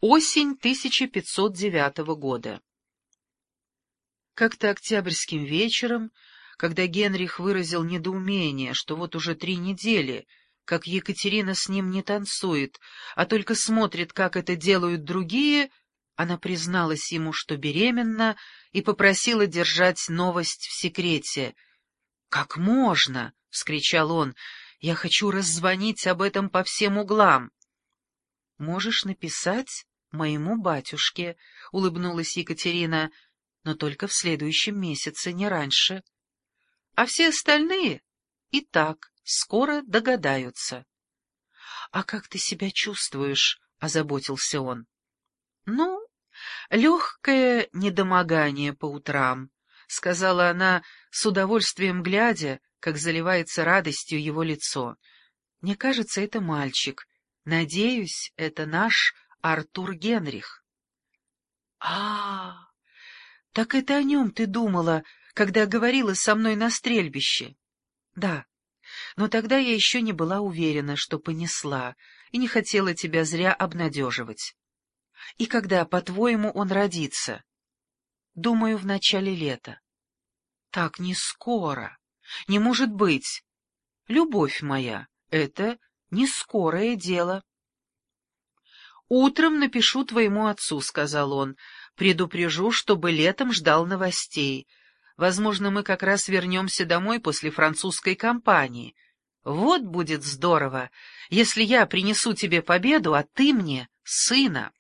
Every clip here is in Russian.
Осень 1509 года. Как-то октябрьским вечером, когда Генрих выразил недоумение, что вот уже 3 недели, как Екатерина с ним не танцует, а только смотрит, как это делают другие, она призналась ему, что беременна, и попросила держать новость в секрете. «Как можно?» — вскричал он. «Я хочу раззвонить об этом по всем углам». «Можешь написать моему батюшке», — улыбнулась Екатерина, — «но только в следующем месяце, не раньше. А все остальные и так скоро догадаются». «А как ты себя чувствуешь?» — озаботился он. «Ну, легкое недомогание по утрам», — сказала она, с удовольствием глядя, как заливается радостью его лицо. «Мне кажется, это мальчик. Надеюсь, это наш Артур Генрих». Так это о нем ты думала, когда говорила со мной на стрельбище?» «Да, но тогда я еще не была уверена, что понесла, и не хотела тебя зря обнадеживать. И когда, по-твоему, он родится?» «Думаю, в начале лета». «Так не скоро. Не может быть. Любовь моя, это не скорое дело». «Утром напишу твоему отцу», — сказал он, — «предупрежу, чтобы летом ждал новостей. Возможно, мы как раз вернемся домой после французской кампании. Вот будет здорово, если я принесу тебе победу, а ты мне сына».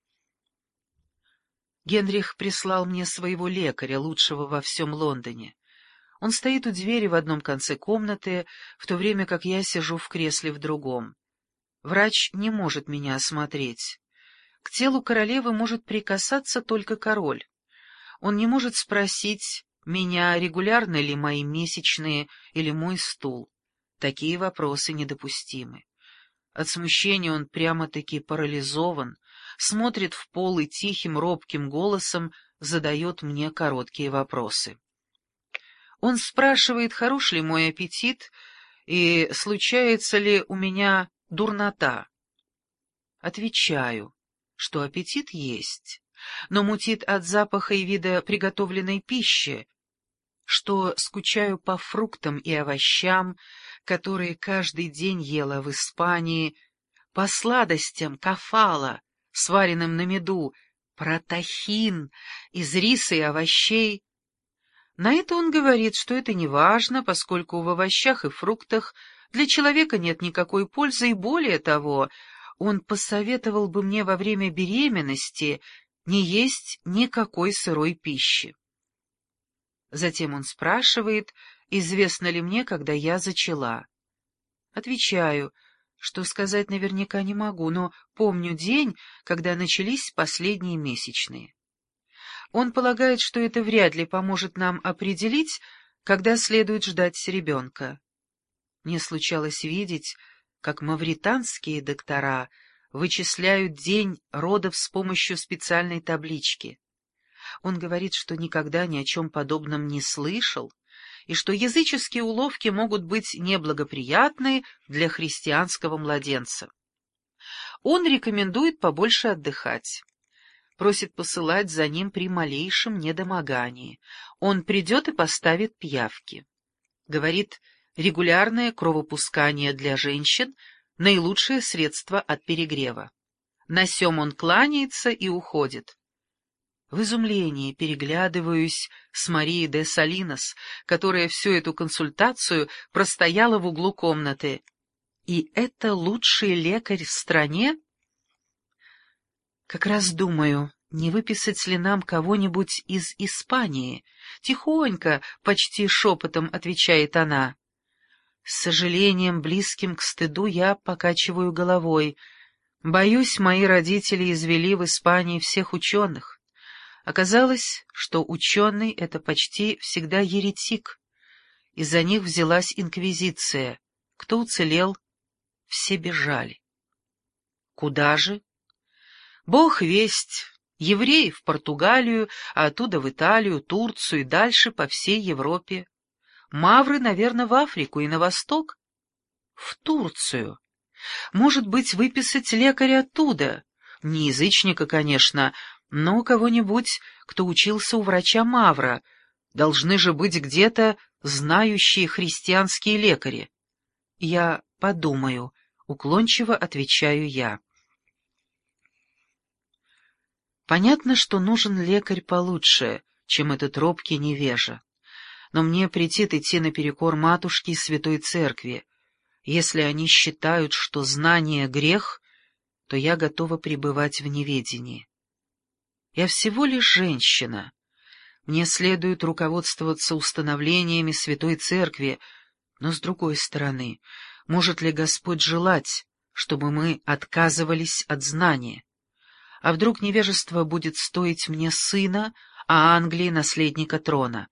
Генрих прислал мне своего лекаря, лучшего во всем Лондоне. Он стоит у двери в одном конце комнаты, в то время как я сижу в кресле в другом. Врач не может меня осмотреть. К телу королевы может прикасаться только король. Он не может спросить меня, регулярны ли мои месячные или мой стул. Такие вопросы недопустимы. От смущения он прямо-таки парализован, смотрит в пол и тихим, робким голосом задает мне короткие вопросы. Он спрашивает, хорош ли мой аппетит и случается ли у меня дурнота. Отвечаю, что аппетит есть, но мутит от запаха и вида приготовленной пищи, что скучаю по фруктам и овощам, которые каждый день ела в Испании, по сладостям кафала, сваренным на меду, про тахин из риса и овощей. На это он говорит, что это не важно, поскольку в овощах и фруктах для человека нет никакой пользы, и более того, он посоветовал бы мне во время беременности не есть никакой сырой пищи. Затем он спрашивает, известно ли мне, когда я зачала. Отвечаю, что сказать наверняка не могу, но помню день, когда начались последние месячные. Он полагает, что это вряд ли поможет нам определить, когда следует ждать ребенка. Мне случалось видеть, как мавританские доктора вычисляют день родов с помощью специальной таблички. Он говорит, что никогда ни о чем подобном не слышал, и что языческие уловки могут быть неблагоприятны для христианского младенца. Он рекомендует побольше отдыхать. Просит посылать за ним при малейшем недомогании. Он придет и поставит пиявки. Говорит, регулярное кровопускание для женщин — наилучшее средство от перегрева. На сём он кланяется и уходит. В изумлении переглядываюсь с Марией де Салинос, которая всю эту консультацию простояла в углу комнаты. И это лучший лекарь в стране? Как раз думаю, не выписать ли нам кого-нибудь из Испании. Тихонько, почти шепотом отвечает она. С сожалением, близким к стыду, я покачиваю головой. Боюсь, мои родители извели в Испании всех ученых. Оказалось, что ученый — это почти всегда еретик. Из-за них взялась инквизиция. Кто уцелел? Все бежали. Куда же? Бог весть. Евреи в Португалию, а оттуда в Италию, Турцию и дальше по всей Европе. Мавры, наверное, в Африку и на восток. В Турцию. Может быть, выписать лекаря оттуда. Не язычника, конечно, но кого-нибудь, кто учился у врача Мавра. Должны же быть где-то знающие христианские лекари. Я подумаю, уклончиво отвечаю я. Понятно, что нужен лекарь получше, чем этот робкий невежа. Но мне претит идти наперекор матушке и святой церкви. Если они считают, что знание — грех, то я готова пребывать в неведении. Я всего лишь женщина. Мне следует руководствоваться установлениями святой церкви, но, с другой стороны, может ли Господь желать, чтобы мы отказывались от знания? А вдруг невежество будет стоить мне сына, а Англии — наследника трона?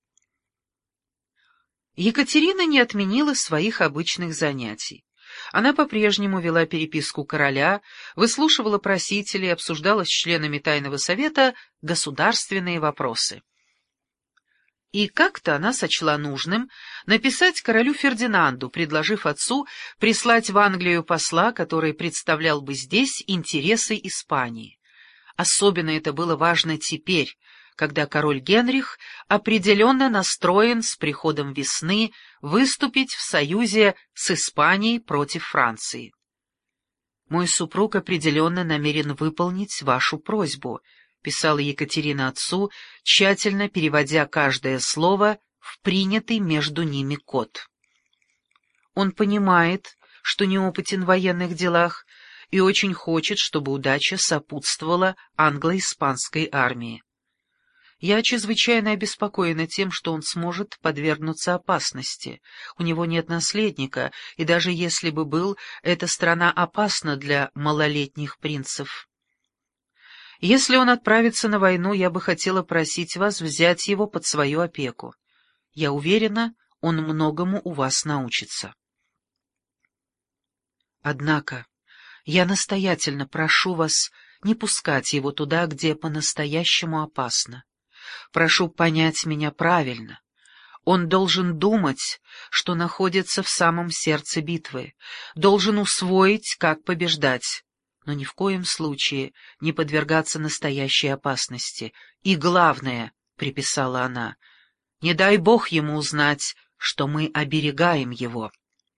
Екатерина не отменила своих обычных занятий. Она по-прежнему вела переписку короля, выслушивала просителей, обсуждала с членами Тайного совета государственные вопросы. И как-то она сочла нужным написать королю Фердинанду, предложив отцу прислать в Англию посла, который представлял бы здесь интересы Испании. Особенно это было важно теперь, когда король Генрих определенно настроен с приходом весны выступить в союзе с Испанией против Франции. «Мой супруг определенно намерен выполнить вашу просьбу», — писала Екатерина отцу, тщательно переводя каждое слово в принятый между ними код. «Он понимает, что неопытен в военных делах, и очень хочет, чтобы удача сопутствовала англо-испанской армии. Я чрезвычайно обеспокоена тем, что он сможет подвергнуться опасности. У него нет наследника, и даже если бы был, эта страна опасна для малолетних принцев. Если он отправится на войну, я бы хотела просить вас взять его под свою опеку. Я уверена, он многому у вас научится. Однако я настоятельно прошу вас не пускать его туда, где по-настоящему опасно. Прошу понять меня правильно. Он должен думать, что находится в самом сердце битвы, должен усвоить, как побеждать, но ни в коем случае не подвергаться настоящей опасности. И главное, — приписала она, — не дай Бог ему узнать, что мы оберегаем его.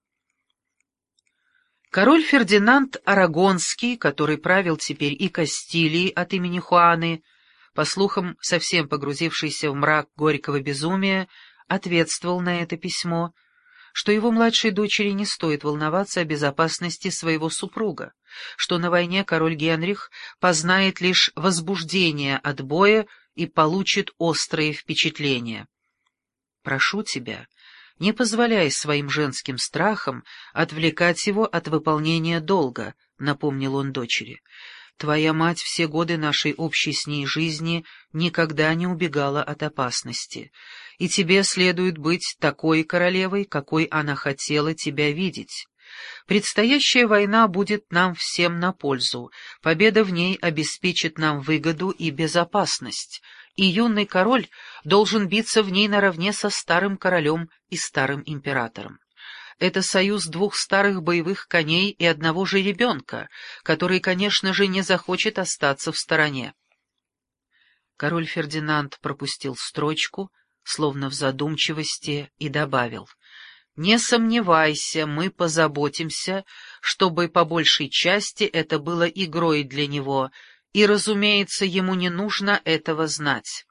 Король Фердинанд Арагонский, который правил теперь и Кастилией от имени Хуаны, по слухам, совсем погрузившийся в мрак горького безумия, ответствовал на это письмо, что его младшей дочери не стоит волноваться о безопасности своего супруга, что на войне король Генрих познает лишь возбуждение от боя и получит острые впечатления. «Прошу тебя, не позволяй своим женским страхам отвлекать его от выполнения долга», — напомнил он дочери. «Твоя мать все годы нашей общей с ней жизни никогда не убегала от опасности, и тебе следует быть такой королевой, какой она хотела тебя видеть. Предстоящая война будет нам всем на пользу, победа в ней обеспечит нам выгоду и безопасность, и юный король должен биться в ней наравне со старым королем и старым императором. Это союз двух старых боевых коней и одного же ребенка, который, конечно же, не захочет остаться в стороне». Король Фердинанд пропустил строчку, словно в задумчивости, и добавил: «Не сомневайся, мы позаботимся, чтобы по большей части это было игрой для него, и, разумеется, ему не нужно этого знать».